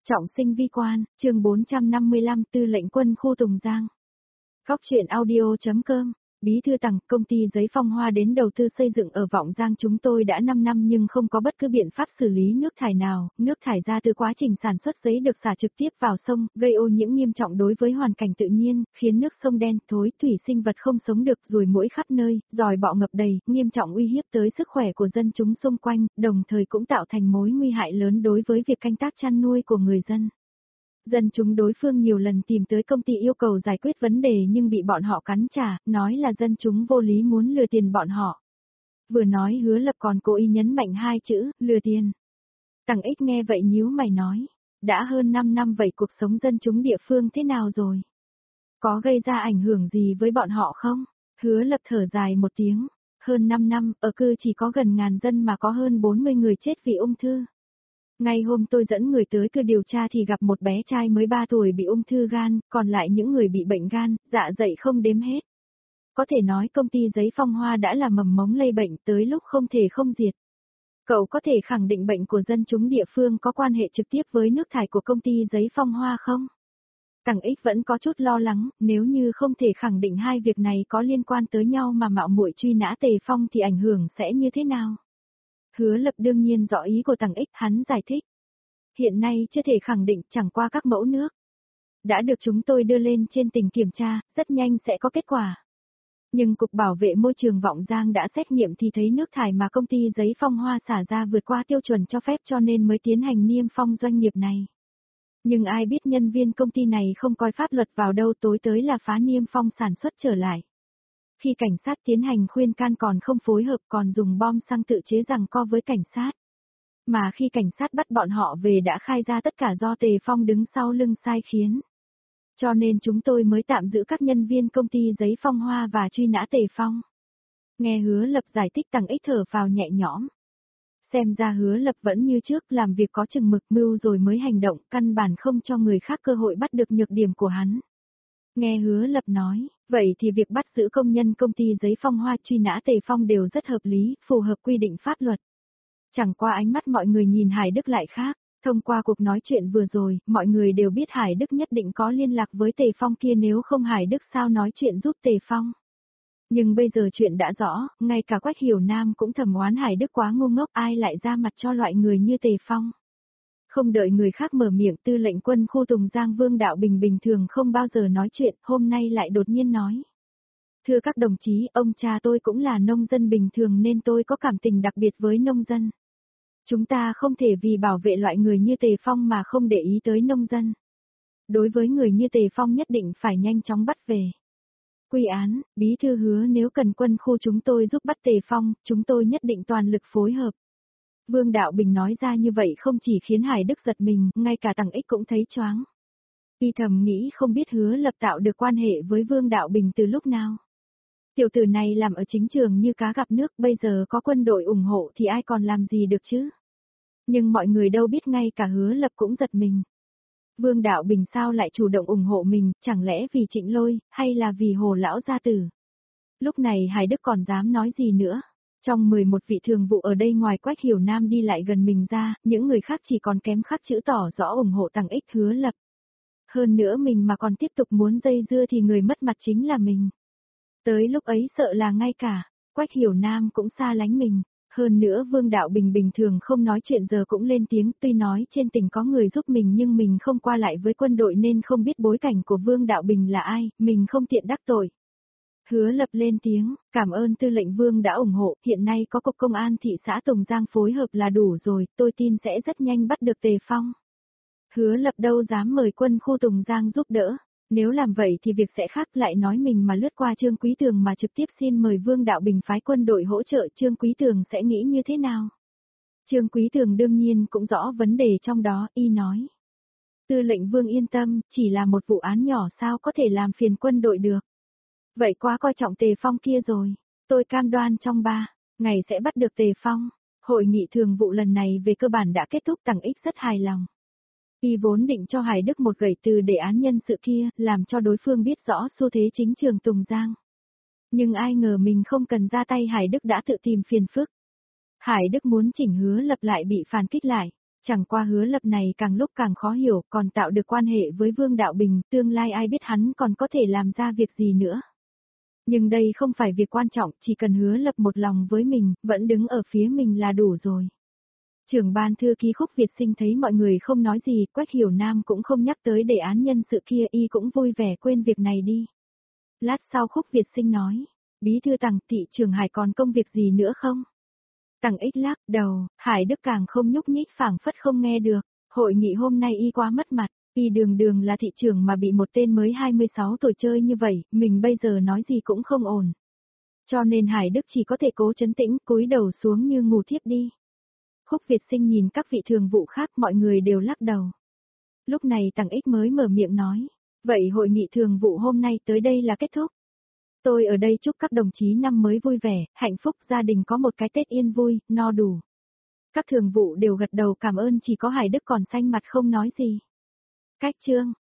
Trọng sinh vi quan, chương 455 tư lệnh quân khu Tùng Giang. Góc truyện audio.com. Bí thư Tằng, công ty giấy Phong Hoa đến đầu tư xây dựng ở Vọng Giang chúng tôi đã 5 năm nhưng không có bất cứ biện pháp xử lý nước thải nào, nước thải ra từ quá trình sản xuất giấy được xả trực tiếp vào sông, gây ô nhiễm nghiêm trọng đối với hoàn cảnh tự nhiên, khiến nước sông đen thối, thủy sinh vật không sống được, ruồi muỗi khắp nơi, giòi bọ ngập đầy, nghiêm trọng uy hiếp tới sức khỏe của dân chúng xung quanh, đồng thời cũng tạo thành mối nguy hại lớn đối với việc canh tác chăn nuôi của người dân. Dân chúng đối phương nhiều lần tìm tới công ty yêu cầu giải quyết vấn đề nhưng bị bọn họ cắn trả, nói là dân chúng vô lý muốn lừa tiền bọn họ. Vừa nói Hứa Lập còn cố ý nhấn mạnh hai chữ, lừa tiền. Tằng Ích nghe vậy nhíu mày nói, đã hơn 5 năm vậy cuộc sống dân chúng địa phương thế nào rồi? Có gây ra ảnh hưởng gì với bọn họ không? Hứa Lập thở dài một tiếng, hơn 5 năm, ở cư chỉ có gần ngàn dân mà có hơn 40 người chết vì ung thư. Ngay hôm tôi dẫn người tới cư điều tra thì gặp một bé trai mới 3 tuổi bị ung thư gan, còn lại những người bị bệnh gan, dạ dày không đếm hết. Có thể nói công ty giấy Phong Hoa đã là mầm mống lây bệnh tới lúc không thể không diệt. Cậu có thể khẳng định bệnh của dân chúng địa phương có quan hệ trực tiếp với nước thải của công ty giấy Phong Hoa không? Tằng Ích vẫn có chút lo lắng, nếu như không thể khẳng định hai việc này có liên quan tới nhau mà mạo muội truy nã Tề Phong thì ảnh hưởng sẽ như thế nào? Hứa Lập đương nhiên rõ ý của Tằng Ích, hắn giải thích. Hiện nay chưa thể khẳng định, chẳng qua các mẫu nước đã được chúng tôi đưa lên trên tỉnh kiểm tra, rất nhanh sẽ có kết quả. Nhưng Cục Bảo vệ Môi trường Vọng Giang đã xét nghiệm thì thấy nước thải mà công ty giấy Phong Hoa xả ra vượt qua tiêu chuẩn cho phép cho nên mới tiến hành niêm phong doanh nghiệp này. Nhưng ai biết nhân viên công ty này không coi pháp luật vào đâu, tối tới là phá niêm phong sản xuất trở lại. Khi cảnh sát tiến hành khuyên can còn không phối hợp, còn dùng bom xăng tự chế giằng co với cảnh sát. Mà khi cảnh sát bắt bọn họ về đã khai ra tất cả do Tề Phong đứng sau lưng sai khiến. Cho nên chúng tôi mới tạm giữ các nhân viên công ty giấy Phong Hoa và truy nã Tề Phong. Nghe Hứa Lập giải thích Tằng Ích thở phào nhẹ nhõm. Xem ra Hứa Lập vẫn như trước, làm việc có chừng mực, mưu rồi mới hành động, căn bản không cho người khác cơ hội bắt được nhược điểm của hắn. Nghe Hứa Lập nói, vậy thì việc bắt giữ công nhân công ty giấy Phong Hoa truy nã Tề Phong đều rất hợp lý, phù hợp quy định pháp luật. Chẳng qua ánh mắt mọi người nhìn Hải Đức lại khác, thông qua cuộc nói chuyện vừa rồi, mọi người đều biết Hải Đức nhất định có liên lạc với Tề Phong kia, nếu không Hải Đức sao nói chuyện giúp Tề Phong. Nhưng bây giờ chuyện đã rõ, ngay cả Quách Hiểu Nam cũng thầm oán Hải Đức quá ngu ngốc, ai lại ra mặt cho loại người như Tề Phong. Không đợi người khác mở miệng, tư lệnh quân khu Tùng Giang Vương Đạo Bình bình thường không bao giờ nói chuyện, hôm nay lại đột nhiên nói. Thưa các đồng chí, ông cha tôi cũng là nông dân bình thường nên tôi có cảm tình đặc biệt với nông dân. Chúng ta không thể vì bảo vệ loại người như Tề Phong mà không để ý tới nông dân. Đối với người như Tề Phong nhất định phải nhanh chóng bắt về. Quy án, bí thư hứa nếu cần quân khu chúng tôi giúp bắt Tề Phong, chúng tôi nhất định toàn lực phối hợp. Vương Đạo Bình nói ra như vậy không chỉ khiến Hải Đức giật mình, ngay cả Tằng Ích cũng thấy choáng. Y thầm nghĩ không biết Hứa Lập tạo được quan hệ với Vương Đạo Bình từ lúc nào. Tiểu tử này làm ở chính trường như cá gặp nước, bây giờ có quân đội ủng hộ thì ai còn làm gì được chứ. Nhưng mọi người đâu biết ngay cả Hứa Lập cũng giật mình. Vương Đạo Bình sao lại chủ động ủng hộ mình, chẳng lẽ vì Trịnh Lôi, hay là vì Hồ Lão gia tử. Lúc này Hải Đức còn dám nói gì nữa. Trong 11 vị thường vụ ở đây ngoài Quách Hiểu Nam đi lại gần mình ra, những người khác chỉ còn kém khắc chữ tỏ rõ ủng hộ Tằng Ích Hứa Lập. Hơn nữa mình mà còn tiếp tục muốn dây dưa thì người mất mặt chính là mình. Tới lúc ấy sợ là ngay cả Quách Hiểu Nam cũng xa lánh mình. Hơn nữa Vương Đạo Bình bình thường không nói chuyện giờ cũng lên tiếng, tuy nói trên tỉnh có người giúp mình nhưng mình không qua lại với quân đội nên không biết bối cảnh của Vương Đạo Bình là ai, mình không tiện đắc tội. Hứa Lập lên tiếng, cảm ơn tư lệnh Vương đã ủng hộ, hiện nay có cục công an thị xã Tùng Giang phối hợp là đủ rồi, tôi tin sẽ rất nhanh bắt được Tề Phong. Hứa Lập đâu dám mời quân khu Tùng Giang giúp đỡ, nếu làm vậy thì việc sẽ khác, lại nói mình mà lướt qua Trương Quý Tường mà trực tiếp xin mời Vương Đạo Bình phái quân đội hỗ trợ, Trương Quý Tường sẽ nghĩ như thế nào? Trương Quý Tường đương nhiên cũng rõ vấn đề trong đó, y nói. Tư lệnh Vương yên tâm, chỉ là một vụ án nhỏ sao có thể làm phiền quân đội được. Vậy quá coi trọng Tề Phong kia rồi, tôi cam đoan trong 3 ngày sẽ bắt được Tề Phong. Hội nghị thường vụ lần này về cơ bản đã kết thúc, Tằng Ích rất hài lòng. Y vốn định cho Hải Đức một gậy từ đề án nhân sự kia, làm cho đối phương biết rõ xu thế chính trường Tùng Giang. Nhưng ai ngờ mình không cần ra tay Hải Đức đã tự tìm phiền phức. Hải Đức muốn chỉnh Hứa Lập lại bị phản kích lại. Chẳng qua Hứa Lập này càng lúc càng khó hiểu, còn tạo được quan hệ với Vương Đạo Bình, tương lai ai biết hắn còn có thể làm ra việc gì nữa. Nhưng đây không phải việc quan trọng, chỉ cần Hứa Lập một lòng với mình, vẫn đứng ở phía mình là đủ rồi. Trưởng ban thư ký Khúc Việt Sinh thấy mọi người không nói gì, Quách Hiểu Nam cũng không nhắc tới đề án nhân sự kia, y cũng vui vẻ quên việc này đi. Lát sau Khúc Việt Sinh nói, bí thư Tằng, thị trưởng Hải còn công việc gì nữa không? Tằng Ích lắc đầu, Hải Đức càng không nhúc nhích, phảng phất không nghe được. Hội nghị hôm nay y quá mất mặt, y đường đường là thị trưởng mà bị một tên mới 26 tuổi chơi như vậy, mình bây giờ nói gì cũng không ổn. Cho nên Hải Đức chỉ có thể cố trấn tĩnh, cúi đầu xuống như ngủ thiếp đi. Khúc Việt Sinh nhìn các vị thường vụ khác, mọi người đều lắc đầu. Lúc này Tằng Ích mới mở miệng nói, vậy hội nghị thường vụ hôm nay tới đây là kết thúc. Tôi ở đây chúc các đồng chí năm mới vui vẻ, hạnh phúc, gia đình có một cái Tết yên vui, no đủ. Các thường vụ đều gật đầu cảm ơn, chỉ có Hải Đức còn xanh mặt không nói gì. Cách chương